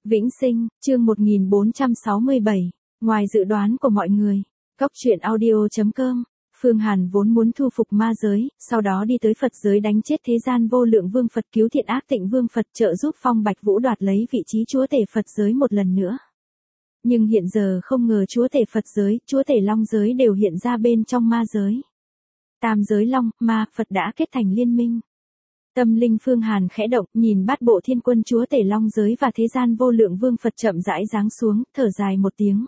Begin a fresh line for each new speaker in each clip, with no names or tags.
Vĩnh sinh, chương 1467. Ngoài dự đoán của mọi người. Cóc truyện audio.com. Phương Hàn vốn muốn thu phục ma giới, sau đó đi tới Phật giới đánh chết thế gian vô lượng vương Phật, cứu thiện ác tịnh vương Phật, trợ giúp Phong Bạch Vũ đoạt lấy vị trí chúa tể Phật giới một lần nữa. Nhưng hiện giờ không ngờ chúa tể Phật giới, chúa tể Long giới đều hiện ra bên trong ma giới. Tam giới Long, ma, Phật đã kết thành liên minh. Tâm linh Phương Hàn khẽ động, nhìn bát bộ thiên quân chúa tể Long giới và thế gian vô lượng vương Phật chậm rãi giáng xuống, thở dài một tiếng.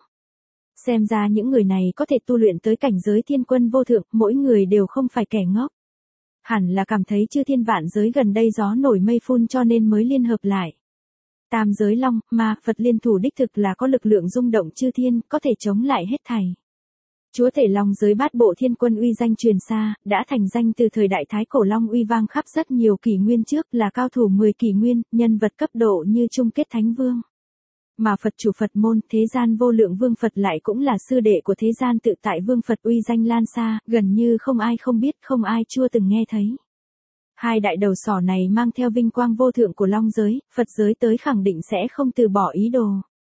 Xem ra những người này có thể tu luyện tới cảnh giới thiên quân vô thượng, mỗi người đều không phải kẻ ngốc. Hẳn là cảm thấy chư thiên vạn giới gần đây gió nổi mây phun cho nên mới liên hợp lại. Tam giới Long, ma, Phật liên thủ đích thực là có lực lượng rung động chư thiên, có thể chống lại hết thảy. Chúa tể Long giới bát bộ thiên quân uy danh truyền xa, đã thành danh từ thời đại Thái Cổ Long uy vang khắp rất nhiều kỷ nguyên trước, là cao thủ 10 kỷ nguyên, nhân vật cấp độ như chung kết thánh vương. Mà Phật chủ Phật môn, thế gian vô lượng vương Phật lại cũng là sư đệ của thế gian tự tại vương Phật, uy danh lan xa, gần như không ai không biết, không ai chưa từng nghe thấy. Hai đại đầu sỏ này mang theo vinh quang vô thượng của Long giới, Phật giới tới khẳng định sẽ không từ bỏ ý đồ.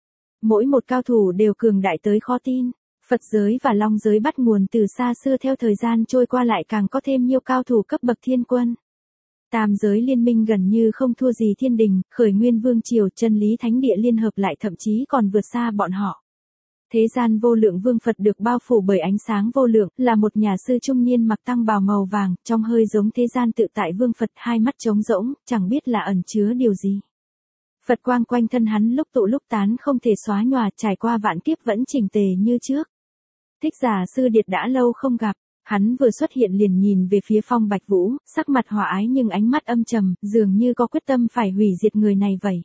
Mỗi một cao thủ đều cường đại tới khó tin. Phật giới và Long giới bắt nguồn từ xa xưa, theo thời gian trôi qua lại càng có thêm nhiều cao thủ cấp bậc thiên quân. Tam giới liên minh gần như không thua gì thiên đình, khởi nguyên vương triều, chân lý thánh địa liên hợp lại thậm chí còn vượt xa bọn họ. Thế gian vô lượng vương Phật được bao phủ bởi ánh sáng vô lượng, là một nhà sư trung niên mặc tăng bào màu vàng, trong hơi giống thế gian tự tại vương Phật, hai mắt trống rỗng, chẳng biết là ẩn chứa điều gì. Phật quang quanh thân hắn lúc tụ lúc tán không thể xóa nhòa, trải qua vạn kiếp vẫn chỉnh tề như trước. Thích Giả Sư Điệt đã lâu không gặp, hắn vừa xuất hiện liền nhìn về phía Phong Bạch Vũ, sắc mặt hòa ái nhưng ánh mắt âm trầm, dường như có quyết tâm phải hủy diệt người này vậy.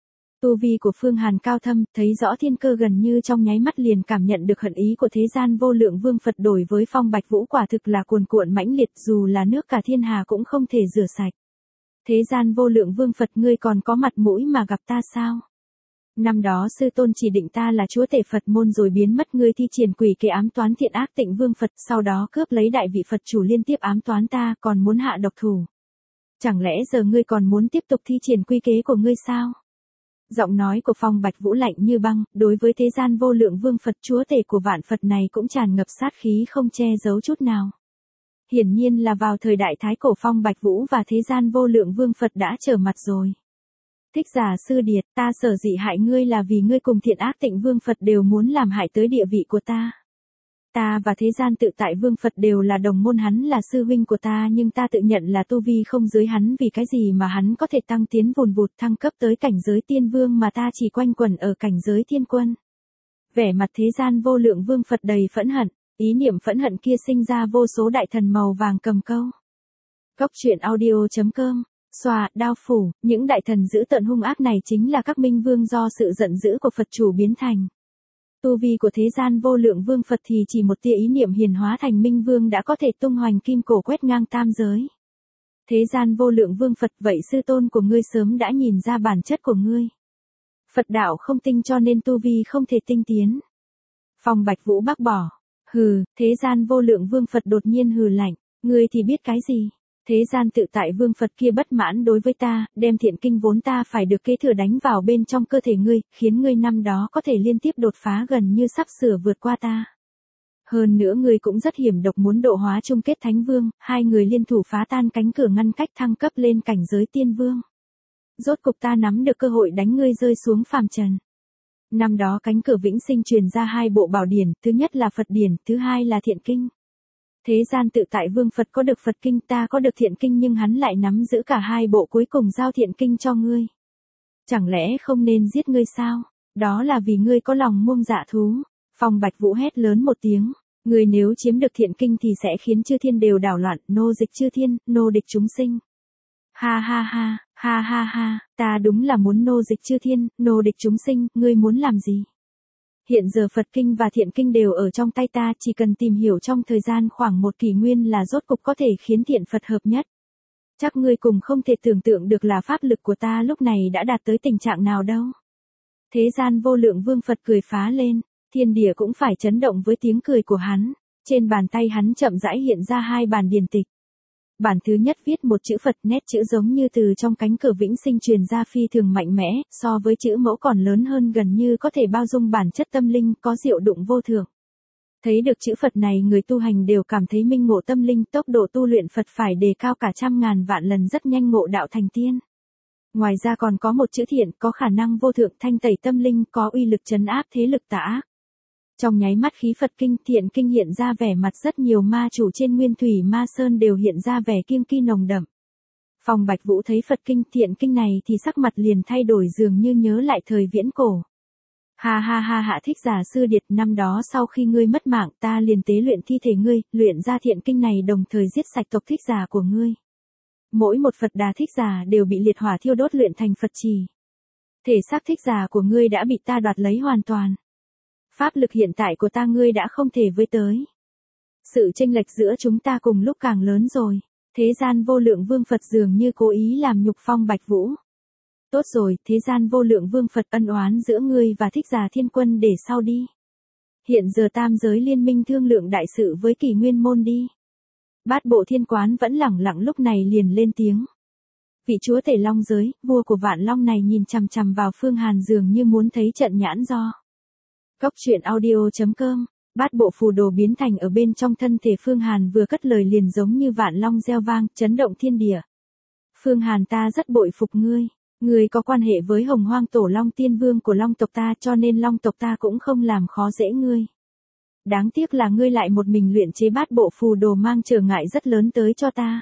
Tu vi của Phương Hàn cao thâm, thấy rõ thiên cơ gần như trong nháy mắt liền cảm nhận được hận ý của thế gian vô lượng vương Phật đối với Phong Bạch Vũ quả thực là cuồn cuộn mãnh liệt, dù là nước cả thiên hà cũng không thể rửa sạch. Thế gian vô lượng vương Phật, ngươi còn có mặt mũi mà gặp ta sao? Năm đó sư tôn chỉ định ta là chúa tể Phật môn rồi biến mất, ngươi thi triển quỷ kế ám toán thiện ác tịnh vương Phật, sau đó cướp lấy đại vị Phật chủ, liên tiếp ám toán ta, còn muốn hạ độc thủ. Chẳng lẽ giờ ngươi còn muốn tiếp tục thi triển quy kế của ngươi sao? Giọng nói của Phong Bạch Vũ lạnh như băng, đối với thế gian vô lượng vương Phật chúa tể của vạn Phật này cũng tràn ngập sát khí không che giấu chút nào. Hiển nhiên là vào thời đại Thái Cổ Phong Bạch Vũ và thế gian vô lượng vương Phật đã trở mặt rồi. Thích Giả Sư Điệt, ta sở dĩ hại ngươi là vì ngươi cùng thiện ác tịnh vương Phật đều muốn làm hại tới địa vị của ta. Ta và thế gian tự tại vương Phật đều là đồng môn, hắn là sư huynh của ta nhưng ta tự nhận là tu vi không dưới hắn, vì cái gì mà hắn có thể tăng tiến vùn vụt thăng cấp tới cảnh giới tiên vương mà ta chỉ quanh quẩn ở cảnh giới thiên quân. Vẻ mặt thế gian vô lượng vương Phật đầy phẫn hận, ý niệm phẫn hận kia sinh ra vô số đại thần màu vàng cầm câu. Cóc truyện audio.com. Xòa, đao phủ, những đại thần dữ tợn hung ác này chính là các minh vương do sự giận dữ của Phật chủ biến thành. Tu vi của thế gian vô lượng vương Phật thì chỉ một tia ý niệm hiển hóa thành minh vương đã có thể tung hoành kim cổ quét ngang tam giới. Thế gian vô lượng vương Phật, vậy sư tôn của ngươi sớm đã nhìn ra bản chất của ngươi. Phật đạo không tinh cho nên tu vi không thể tinh tiến. Phong Bạch Vũ bác bỏ. Hừ, thế gian vô lượng vương Phật đột nhiên hừ lạnh, ngươi thì biết cái gì? Thế gian tự tại vương Phật kia bất mãn đối với ta, đem thiện kinh vốn ta phải được kế thừa đánh vào bên trong cơ thể ngươi, khiến ngươi năm đó có thể liên tiếp đột phá gần như sắp sửa vượt qua ta. Hơn nữa ngươi cũng rất hiểm độc muốn độ hóa chung kết thánh vương, hai người liên thủ phá tan cánh cửa ngăn cách thăng cấp lên cảnh giới tiên vương. Rốt cục ta nắm được cơ hội đánh ngươi rơi xuống phàm trần. Năm đó cánh cửa vĩnh sinh truyền ra hai bộ bảo điển, thứ nhất là Phật điển, thứ hai là thiện kinh. Thế gian tự tại vương Phật có được Phật kinh, ta có được thiện kinh, nhưng hắn lại nắm giữ cả hai bộ, cuối cùng giao thiện kinh cho ngươi. Chẳng lẽ không nên giết ngươi sao? Đó là vì ngươi có lòng muông dạ thú. Phong Bạch Vũ hét lớn một tiếng, ngươi nếu chiếm được thiện kinh thì sẽ khiến chư thiên đều đảo loạn, nô dịch chư thiên, nô địch chúng sinh. Ha ha ha, ha ha ha, ta đúng là muốn nô dịch chư thiên, nô địch chúng sinh, ngươi muốn làm gì? Hiện giờ Phật kinh và thiện kinh đều ở trong tay ta, chỉ cần tìm hiểu trong thời gian khoảng một kỷ nguyên là rốt cục có thể khiến thiện Phật hợp nhất. Chắc ngươi cùng không thể tưởng tượng được là pháp lực của ta lúc này đã đạt tới tình trạng nào đâu. Thế gian vô lượng vương Phật cười phá lên, thiên địa cũng phải chấn động với tiếng cười của hắn. Trên bàn tay hắn chậm rãi hiện ra hai bản điển tịch. Bản thứ nhất viết một chữ Phật, nét chữ giống như từ trong cánh cửa vĩnh sinh truyền ra phi thường mạnh mẽ, so với chữ mẫu còn lớn hơn, gần như có thể bao dung bản chất tâm linh, có diệu dụng vô thượng. Thấy được chữ Phật này, người tu hành đều cảm thấy minh ngộ tâm linh, tốc độ tu luyện Phật phải đề cao cả trăm ngàn vạn lần, rất nhanh ngộ đạo thành tiên. Ngoài ra còn có một chữ Thiện, có khả năng vô thượng thanh tẩy tâm linh, có uy lực trấn áp thế lực tà ác. Trong nháy mắt khí Phật kinh, Thiện kinh hiện ra vẻ mặt, rất nhiều ma chủ trên Nguyên Thủy Ma Sơn đều hiện ra vẻ kiêng kỵ nồng đậm. Phong Bạch Vũ thấy Phật kinh, Thiện kinh này thì sắc mặt liền thay đổi, dường như nhớ lại thời viễn cổ. Ha ha ha, Hạ Thích Giả Sư Điệt, năm đó sau khi ngươi mất mạng, ta liền tế luyện thi thể ngươi, luyện ra Thiện kinh này, đồng thời giết sạch tộc Thích Giả của ngươi. Mỗi một Phật Đà Thích Giả đều bị liệt hỏa thiêu đốt luyện thành Phật trì. Thể xác Thích Giả của ngươi đã bị ta đoạt lấy hoàn toàn. Pháp lực hiện tại của ta ngươi đã không thể với tới. Sự chênh lệch giữa chúng ta cùng lúc càng lớn rồi. Thế gian vô lượng vương Phật dường như cố ý làm nhục Phong Bạch Vũ. Tốt rồi, thế gian vô lượng vương Phật, ân oán giữa ngươi và Thích Giả Thiên Quân để sau đi. Hiện giờ tam giới liên minh thương lượng đại sự với Kỷ Nguyên Môn đi. Bát Bộ Thiên Quán vẫn lẳng lặng lúc này liền lên tiếng. Vị chúa tể Long giới, vua của Vạn Long này nhìn chằm chằm vào Phương Hàn dường như muốn thấy trận nhãn do. Cốc truyện audio.com. Bát bộ phù đồ biến thành ở bên trong thân thể Phương Hàn, vừa cất lời liền giống như vạn long reo vang, chấn động thiên địa. Phương Hàn, ta rất bội phục ngươi. Ngươi có quan hệ với Hồng Hoang Tổ Long Tiên Vương của Long tộc ta, cho nên Long tộc ta cũng không làm khó dễ ngươi. Đáng tiếc là ngươi lại một mình luyện chế bát bộ phù đồ, mang trở ngại rất lớn tới cho ta.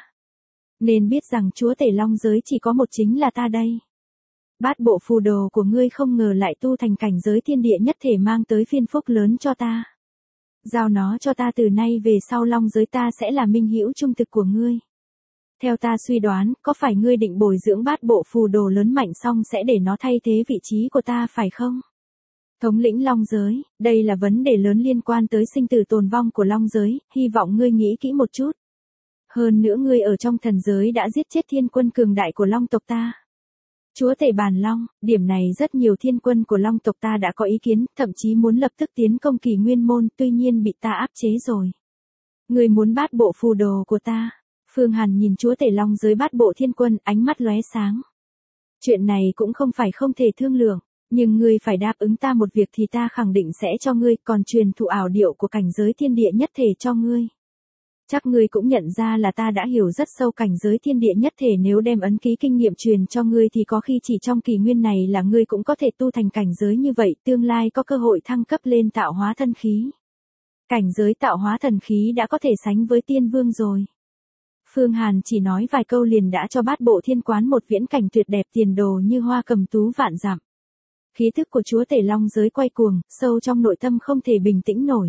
Nên biết rằng chúa tể Long giới chỉ có một, chính là ta đây. Bát bộ phù đồ của ngươi không ngờ lại tu thành cảnh giới thiên địa nhất thể, mang tới phiền phúc lớn cho ta. Giao nó cho ta, từ nay về sau Long giới ta sẽ là minh hữu trung thực của ngươi. Theo ta suy đoán, có phải ngươi định bồi dưỡng bát bộ phù đồ lớn mạnh xong sẽ để nó thay thế vị trí của ta phải không? Thống lĩnh Long giới, đây là vấn đề lớn liên quan tới sinh tử tồn vong của Long giới, hy vọng ngươi nghĩ kỹ một chút. Hơn nữa ngươi ở trong thần giới đã giết chết thiên quân cường đại của Long tộc ta. Chúa tể Bàn Long, điểm này rất nhiều thiên quân của Long tộc ta đã có ý kiến, thậm chí muốn lập tức tiến công Kỷ Nguyên Môn, tuy nhiên bị ta áp chế rồi. Ngươi muốn bát bộ phù đồ của ta? Phương Hàn nhìn chúa tể Long giới bát bộ thiên quân, ánh mắt lóe sáng. Chuyện này cũng không phải không thể thương lượng, nhưng ngươi phải đáp ứng ta một việc thì ta khẳng định sẽ cho ngươi, còn truyền thụ ảo điệu của cảnh giới thiên địa nhất thể cho ngươi. Chắc ngươi cũng nhận ra là ta đã hiểu rất sâu cảnh giới thiên địa nhất thể, nếu đem ấn ký kinh nghiệm truyền cho ngươi thì có khi chỉ trong kỷ nguyên này là ngươi cũng có thể tu thành cảnh giới như vậy, tương lai có cơ hội thăng cấp lên tạo hóa thân khí. Cảnh giới tạo hóa thần khí đã có thể sánh với tiên vương rồi. Phương Hàn chỉ nói vài câu liền đã cho bát bộ thiên quán một viễn cảnh tuyệt đẹp, tiền đồ như hoa cầm tú vạn dặm. Khí thức của chúa tể Long giới quay cuồng, sâu trong nội tâm không thể bình tĩnh nổi.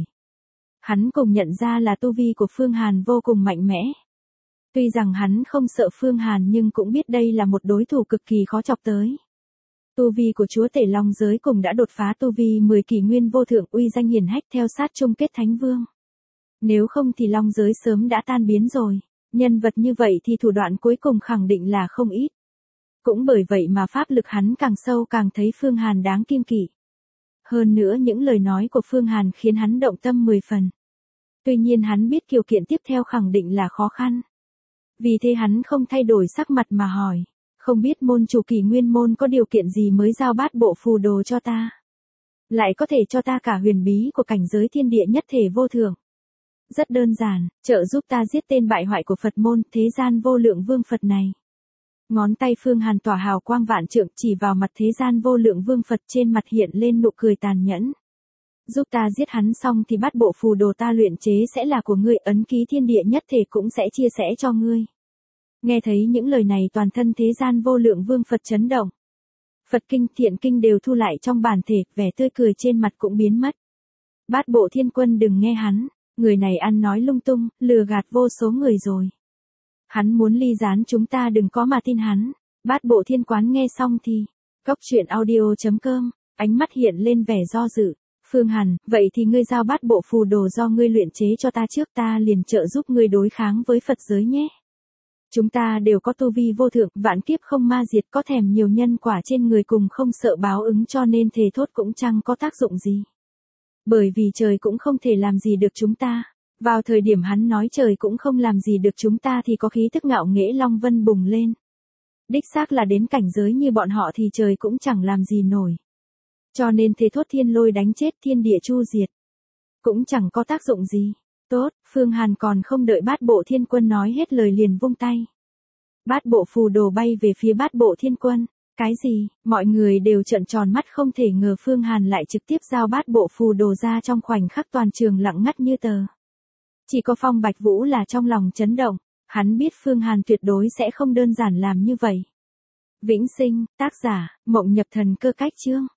Hắn cùng nhận ra là tu vi của Phương Hàn vô cùng mạnh mẽ. Tuy rằng hắn không sợ Phương Hàn nhưng cũng biết đây là một đối thủ cực kỳ khó chọc tới. Tu vi của chúa tể Long giới cùng đã đột phá tu vi 10 kỷ nguyên vô thượng, uy danh hiển hách, theo sát chung kết thánh vương. Nếu không thì Long giới sớm đã tan biến rồi. Nhân vật như vậy thì thủ đoạn cuối cùng khẳng định là không ít. Cũng bởi vậy mà pháp lực hắn càng sâu, càng thấy Phương Hàn đáng kiêng kỵ. Hơn nữa những lời nói của Phương Hàn khiến hắn động tâm 10 phần. Tuy nhiên hắn biết điều kiện tiếp theo khẳng định là khó khăn. Vì thế hắn không thay đổi sắc mặt mà hỏi, không biết môn chủ Kỷ Nguyên Môn có điều kiện gì mới giao bát bộ phù đồ cho ta? Lại có thể cho ta cả huyền bí của cảnh giới thiên địa nhất thể vô thượng. Rất đơn giản, trợ giúp ta giết tên bại hoại của Phật môn, thế gian vô lượng vương Phật này. Ngón tay Phương Hàn tỏa hào quang vạn trượng chỉ vào mặt thế gian vô lượng vương Phật, trên mặt hiện lên nụ cười tàn nhẫn. Giúp ta giết hắn xong thì bát bộ phù đồ ta luyện chế sẽ là của ngươi, ấn ký thiên địa nhất thể cũng sẽ chia sẻ cho ngươi. Nghe thấy những lời này toàn thân thế gian vô lượng vương Phật chấn động. Phật kinh, Thiện kinh đều thu lại trong bản thể, vẻ tươi cười trên mặt cũng biến mất. Bát bộ thiên quân đừng nghe hắn, người này ăn nói lung tung, lừa gạt vô số người rồi. Hắn muốn ly gián chúng ta, đừng có mà tin hắn. Bát bộ thiên quán nghe xong thì, cốc truyện audio.com, ánh mắt hiện lên vẻ do dự. Phương Hàn, vậy thì ngươi giao bát bộ phù đồ do ngươi luyện chế cho ta trước, ta liền trợ giúp ngươi đối kháng với Phật giới nhé. Chúng ta đều có tu vi vô thượng, vạn kiếp không ma diệt, có thèm nhiều nhân quả trên người cùng không sợ báo ứng, cho nên thề thốt cũng chẳng có tác dụng gì. Bởi vì trời cũng không thể làm gì được chúng ta. Vào thời điểm hắn nói trời cũng không làm gì được chúng ta thì có khí thức ngạo nghễ Long Vân bùng lên. Đích xác là đến cảnh giới như bọn họ thì trời cũng chẳng làm gì nổi. Cho nên thế thốt thiên lôi đánh chết thiên địa chu diệt. Cũng chẳng có tác dụng gì. Tốt, Phương Hàn còn không đợi bát bộ thiên quân nói hết lời liền vung tay. Bát bộ phù đồ bay về phía bát bộ thiên quân. Cái gì, mọi người đều trợn tròn mắt không thể ngờ Phương Hàn lại trực tiếp giao bát bộ phù đồ ra trong khoảnh khắc toàn trường lặng ngắt như tờ. Chỉ có Phong Bạch Vũ là trong lòng chấn động, hắn biết Phương Hàn tuyệt đối sẽ không đơn giản làm như vậy. Vĩnh Sinh, tác giả, Mộng Nhập Thần Cơ Cách Chương.